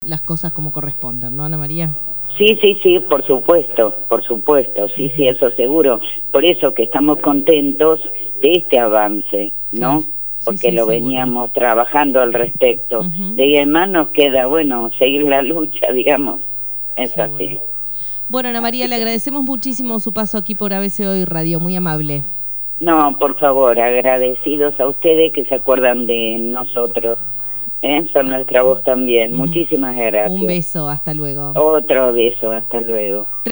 las cosas como corresponden, ¿no, Ana María? Sí, por supuesto, sí, eso seguro. Por eso que estamos contentos de este avance, ¿no? Claro. Porque lo seguro. veníamos trabajando al respecto. De ahí en más nos queda, bueno, seguir la lucha, digamos. Es Seguro. así. Bueno, Ana María, le agradecemos muchísimo su paso aquí por ABC Hoy Radio, muy amable. No, por favor, agradecidos a ustedes que se acuerdan de nosotros. Son nuestra voz también. Muchísimas gracias. Un beso, hasta luego. Otro beso, hasta luego.